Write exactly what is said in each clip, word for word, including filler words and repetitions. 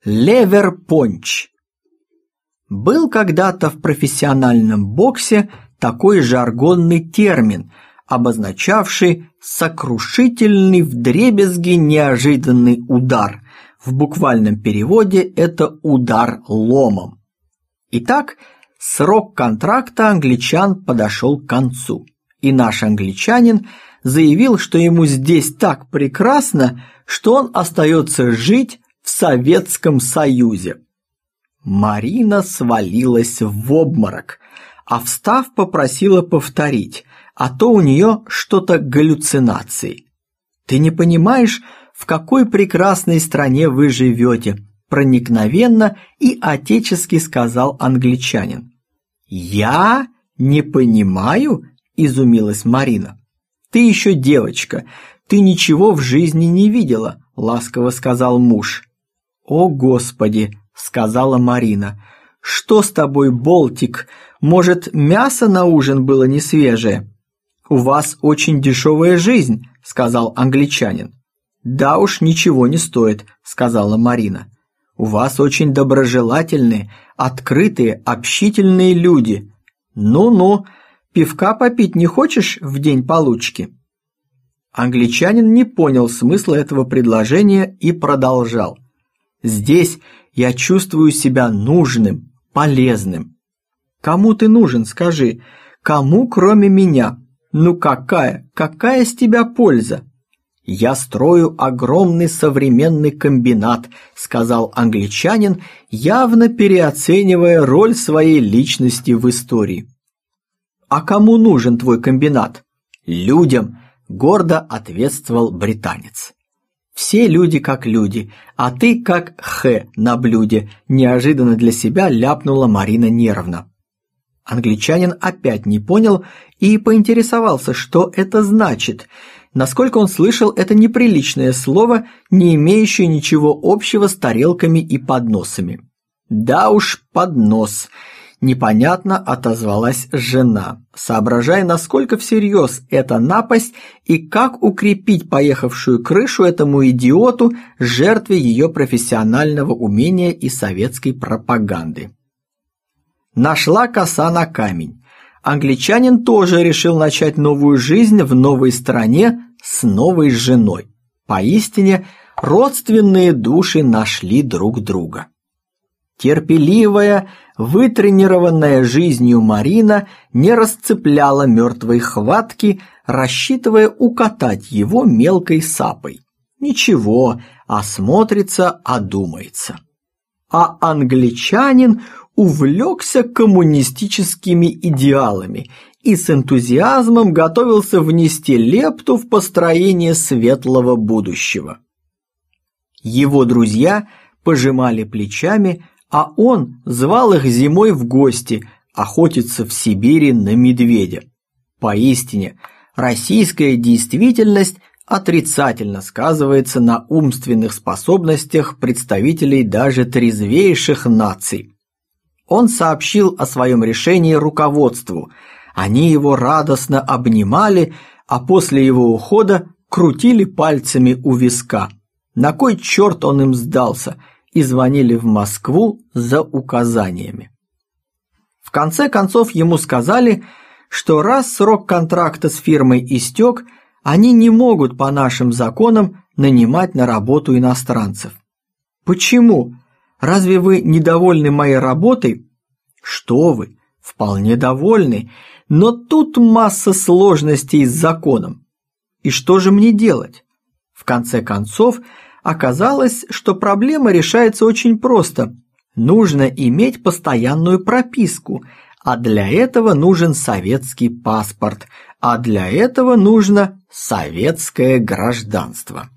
Левер-понч. Был когда-то в профессиональном боксе такой жаргонный термин, обозначавший сокрушительный вдребезги неожиданный удар. В буквальном переводе это удар ломом. Итак, срок контракта англичан подошел к концу, и наш англичанин заявил, что ему здесь так прекрасно, что он остается жить в Советском Союзе. Марина свалилась в обморок, а встав попросила повторить, а то у нее что-то галлюцинации. «Ты не понимаешь, в какой прекрасной стране вы живете», проникновенно и отечески сказал англичанин. «Я не понимаю?» – изумилась Марина. «Ты еще девочка, ты ничего в жизни не видела», – ласково сказал муж. «О, Господи!» – сказала Марина. «Что с тобой, Болтик? Может, мясо на ужин было не свежее?» «У вас очень дешевая жизнь», – сказал англичанин. «Да уж, ничего не стоит», – сказала Марина. «У вас очень доброжелательные, открытые, общительные люди. Ну-ну, пивка попить не хочешь в день получки?» Англичанин не понял смысла этого предложения и продолжал. «Здесь я чувствую себя нужным, полезным». «Кому ты нужен, скажи? Кому, кроме меня? Ну какая, какая с тебя польза?» «Я строю огромный современный комбинат», – сказал англичанин, явно переоценивая роль своей личности в истории. «А кому нужен твой комбинат?» «Людям», – гордо ответствовал британец. «Все люди как люди, а ты как х на блюде», – неожиданно для себя ляпнула Марина нервно. Англичанин опять не понял и поинтересовался, что это значит. Насколько он слышал, это неприличное слово, не имеющее ничего общего с тарелками и подносами. «Да уж, поднос», – непонятно отозвалась жена, соображая, насколько всерьез эта напасть и как укрепить поехавшую крышу этому идиоту, жертве ее профессионального умения и советской пропаганды. Нашла коса на камень. Англичанин тоже решил начать новую жизнь в новой стране с новой женой. Поистине, родственные души нашли друг друга. Терпеливая, вытренированная жизнью Марина не расцепляла мертвой хватки, рассчитывая укатать его мелкой сапой. Ничего, осмотрится, одумается. А англичанин увлекся коммунистическими идеалами и с энтузиазмом готовился внести лепту в построение светлого будущего. Его друзья пожимали плечами, а он звал их зимой в гости охотиться в Сибири на медведя. Поистине, российская действительность отрицательно сказывается на умственных способностях представителей даже трезвейших наций. Он сообщил о своем решении руководству. Они его радостно обнимали, а после его ухода крутили пальцами у виска. На кой черт он им сдался? И звонили в Москву за указаниями. В конце концов ему сказали, что раз срок контракта с фирмой истек, они не могут по нашим законам нанимать на работу иностранцев. «Почему? Разве вы недовольны моей работой?» «Что вы, вполне довольны, но тут масса сложностей с законом. И что же мне делать?» В конце концов, оказалось, что проблема решается очень просто. Нужно иметь постоянную прописку, а для этого нужен советский паспорт, а для этого нужно советское гражданство.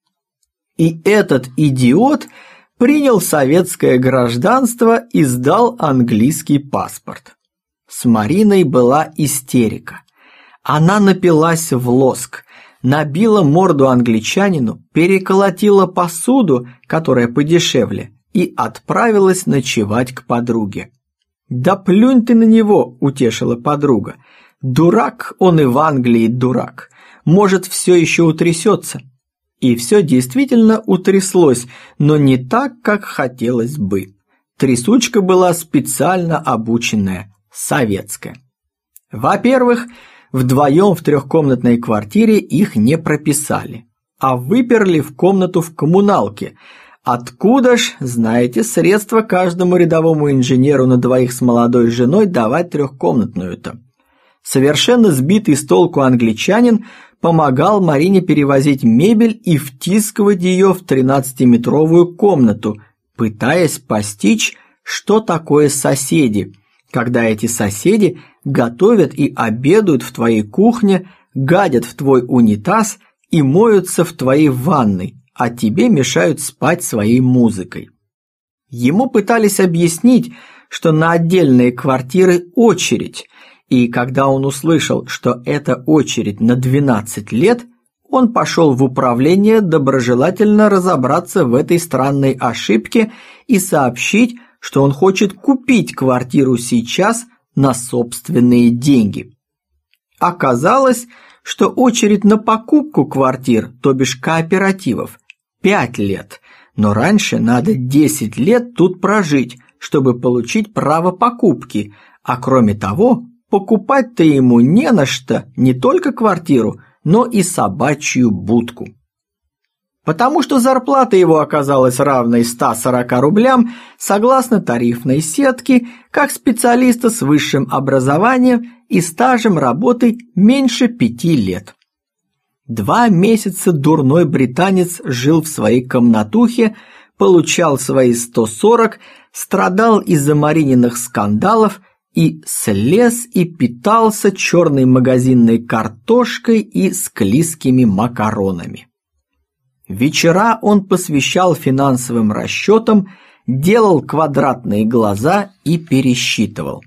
И этот идиот принял советское гражданство и сдал английский паспорт. С Мариной была истерика. Она напилась в лоск, набила морду англичанину, переколотила посуду, которая подешевле, и отправилась ночевать к подруге. «Да плюнь ты на него», – утешила подруга. «Дурак он и в Англии дурак. Может, все еще утрясется». И все действительно утряслось, но не так, как хотелось бы. Трясучка была специально обученная, советская. Во-первых, вдвоем в трехкомнатной квартире их не прописали, а выперли в комнату в коммуналке. Откуда ж, знаете, средства каждому рядовому инженеру на двоих с молодой женой давать трехкомнатную-то? Совершенно сбитый с толку англичанин помогал Марине перевозить мебель и втискивать ее в тринадцатиметровую комнату, пытаясь постичь, что такое соседи, когда эти соседи готовят и обедают в твоей кухне, гадят в твой унитаз и моются в твоей ванной, а тебе мешают спать своей музыкой. Ему пытались объяснить, что на отдельные квартиры очередь, и когда он услышал, что это очередь на двенадцать лет, он пошел в управление доброжелательно разобраться в этой странной ошибке и сообщить, что он хочет купить квартиру сейчас на собственные деньги. Оказалось, что очередь на покупку квартир, то бишь кооперативов, пять лет, но раньше надо десять лет тут прожить, чтобы получить право покупки, а кроме того, покупать-то ему не на что не только квартиру, но и собачью будку. Потому что зарплата его оказалась равной ста сорока рублям согласно тарифной сетке, как специалиста с высшим образованием и стажем работы меньше пяти лет. Два месяца дурной британец жил в своей комнатухе, получал свои сто сорок, страдал из-за Марининых скандалов и слез и питался черной магазинной картошкой и склизкими макаронами. Вечера он посвящал финансовым расчетам, делал квадратные глаза и пересчитывал.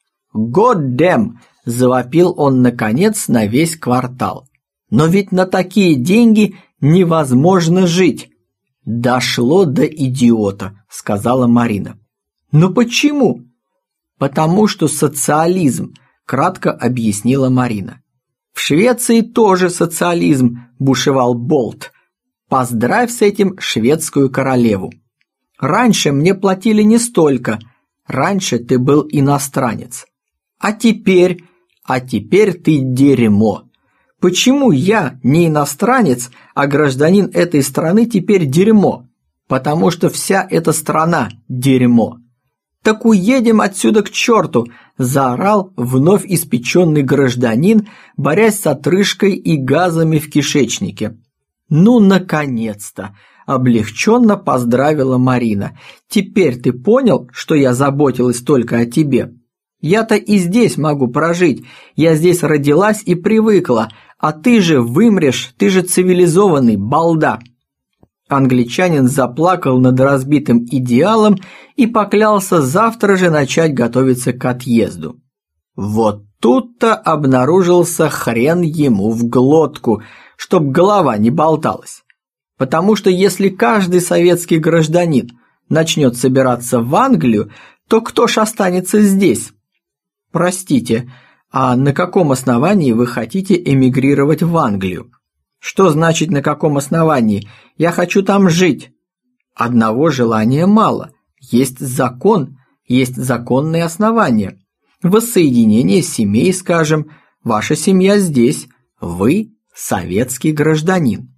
«God damn!» – завопил он наконец на весь квартал. «Но ведь на такие деньги невозможно жить!» «Дошло до идиота», – сказала Марина. «Но почему?» «Потому что социализм», – кратко объяснила Марина. «В Швеции тоже социализм», – бушевал Болт. «Поздравь с этим шведскую королеву. Раньше мне платили не столько, раньше ты был иностранец. А теперь, а теперь ты дерьмо. Почему я не иностранец, а гражданин этой страны теперь дерьмо? Потому что вся эта страна дерьмо. Так уедем отсюда к черту!» – заорал вновь испеченный гражданин, борясь с отрыжкой и газами в кишечнике. «Ну, наконец-то!» – облегченно поздравила Марина. «Теперь ты понял, что я заботилась только о тебе? Я-то и здесь могу прожить, я здесь родилась и привыкла, а ты же вымрешь, ты же цивилизованный балда!» Англичанин заплакал над разбитым идеалом и поклялся завтра же начать готовиться к отъезду. Вот тут-то обнаружился хрен ему в глотку, чтоб голова не болталась. Потому что если каждый советский гражданин начнет собираться в Англию, то кто ж останется здесь? Простите, а на каком основании вы хотите эмигрировать в Англию? Что значит на каком основании? Я хочу там жить. Одного желания мало. Есть закон, есть законные основания. Воссоединение семей, скажем, ваша семья здесь, вы советский гражданин.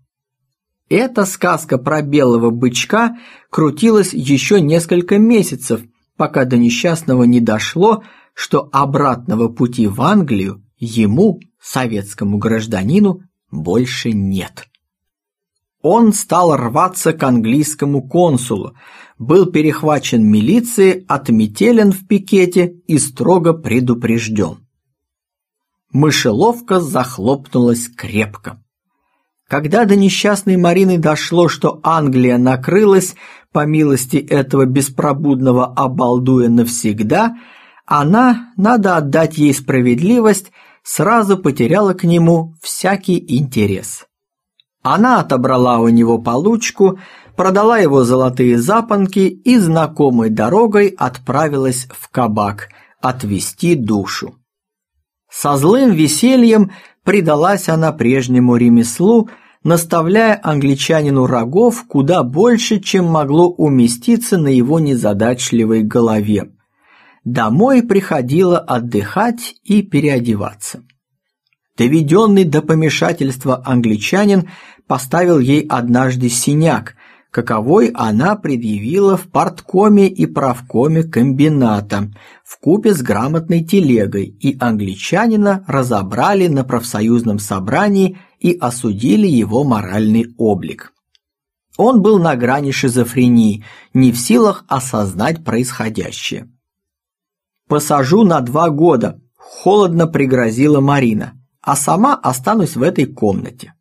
Эта сказка про белого бычка крутилась еще несколько месяцев, пока до несчастного не дошло, что обратного пути в Англию ему, советскому гражданину, больше нет. Он стал рваться к английскому консулу, был перехвачен милицией, отметелен в пикете и строго предупрежден. Мышеловка захлопнулась крепко. Когда до несчастной Марины дошло, что Англия накрылась, по милости этого беспробудного обалдуя навсегда, она, надо отдать ей справедливость, сразу потеряла к нему всякий интерес. Она отобрала у него получку, продала его золотые запонки и знакомой дорогой отправилась в кабак отвести душу. Со злым весельем предалась она прежнему ремеслу, наставляя англичанину рогов куда больше, чем могло уместиться на его незадачливой голове. Домой приходила отдыхать и переодеваться. Доведенный до помешательства англичанин поставил ей однажды синяк, каковой она предъявила в парткоме и правкоме комбината вкупе с грамотной телегой, и англичанина разобрали на профсоюзном собрании и осудили его моральный облик. Он был на грани шизофрении, не в силах осознать происходящее. «Посажу на два года», – холодно пригрозила Марина, «а сама останусь в этой комнате».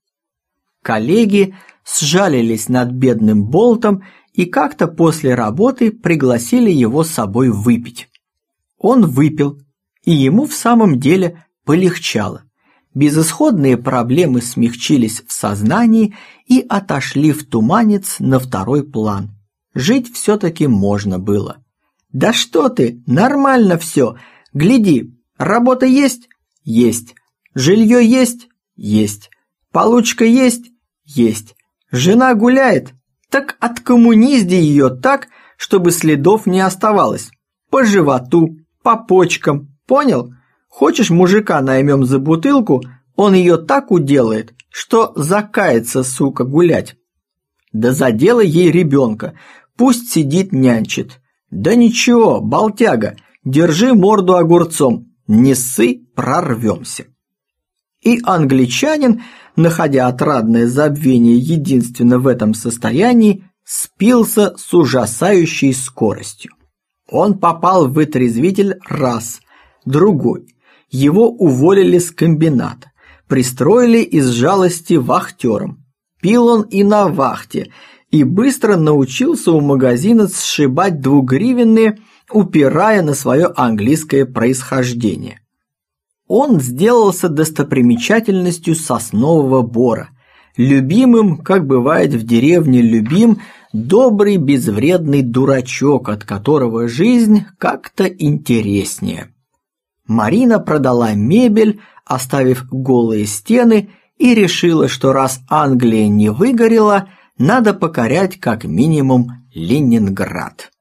Коллеги сжалились над бедным Болтом и как-то после работы пригласили его с собой выпить. Он выпил, и ему в самом деле полегчало. Безысходные проблемы смягчились в сознании и отошли в туманец на второй план. Жить все-таки можно было. «Да что ты, нормально все. Гляди, работа есть? Есть. Жилье есть? Есть. Получка есть? Есть. Жена гуляет? Так откоммунизди ее так, чтобы следов не оставалось. По животу, по почкам, понял? Хочешь, мужика наймем за бутылку, он ее так уделает, что закается, сука, гулять. Да заделай ей ребенка, пусть сидит нянчит. Да ничего, болтяга, держи морду огурцом, не ссы, прорвемся». И англичанин, находя отрадное забвение единственно в этом состоянии, спился с ужасающей скоростью. Он попал в вытрезвитель раз, другой. Его уволили с комбината, пристроили из жалости вахтером. Пил он и на вахте, и быстро научился у магазина сшибать двугривенные, упирая на свое английское происхождение. Он сделался достопримечательностью Соснового Бора, любимым, как бывает в деревне любим, добрый безвредный дурачок, от которого жизнь как-то интереснее. Марина продала мебель, оставив голые стены, и решила, что раз Англия не выгорела, надо покорять как минимум Ленинград.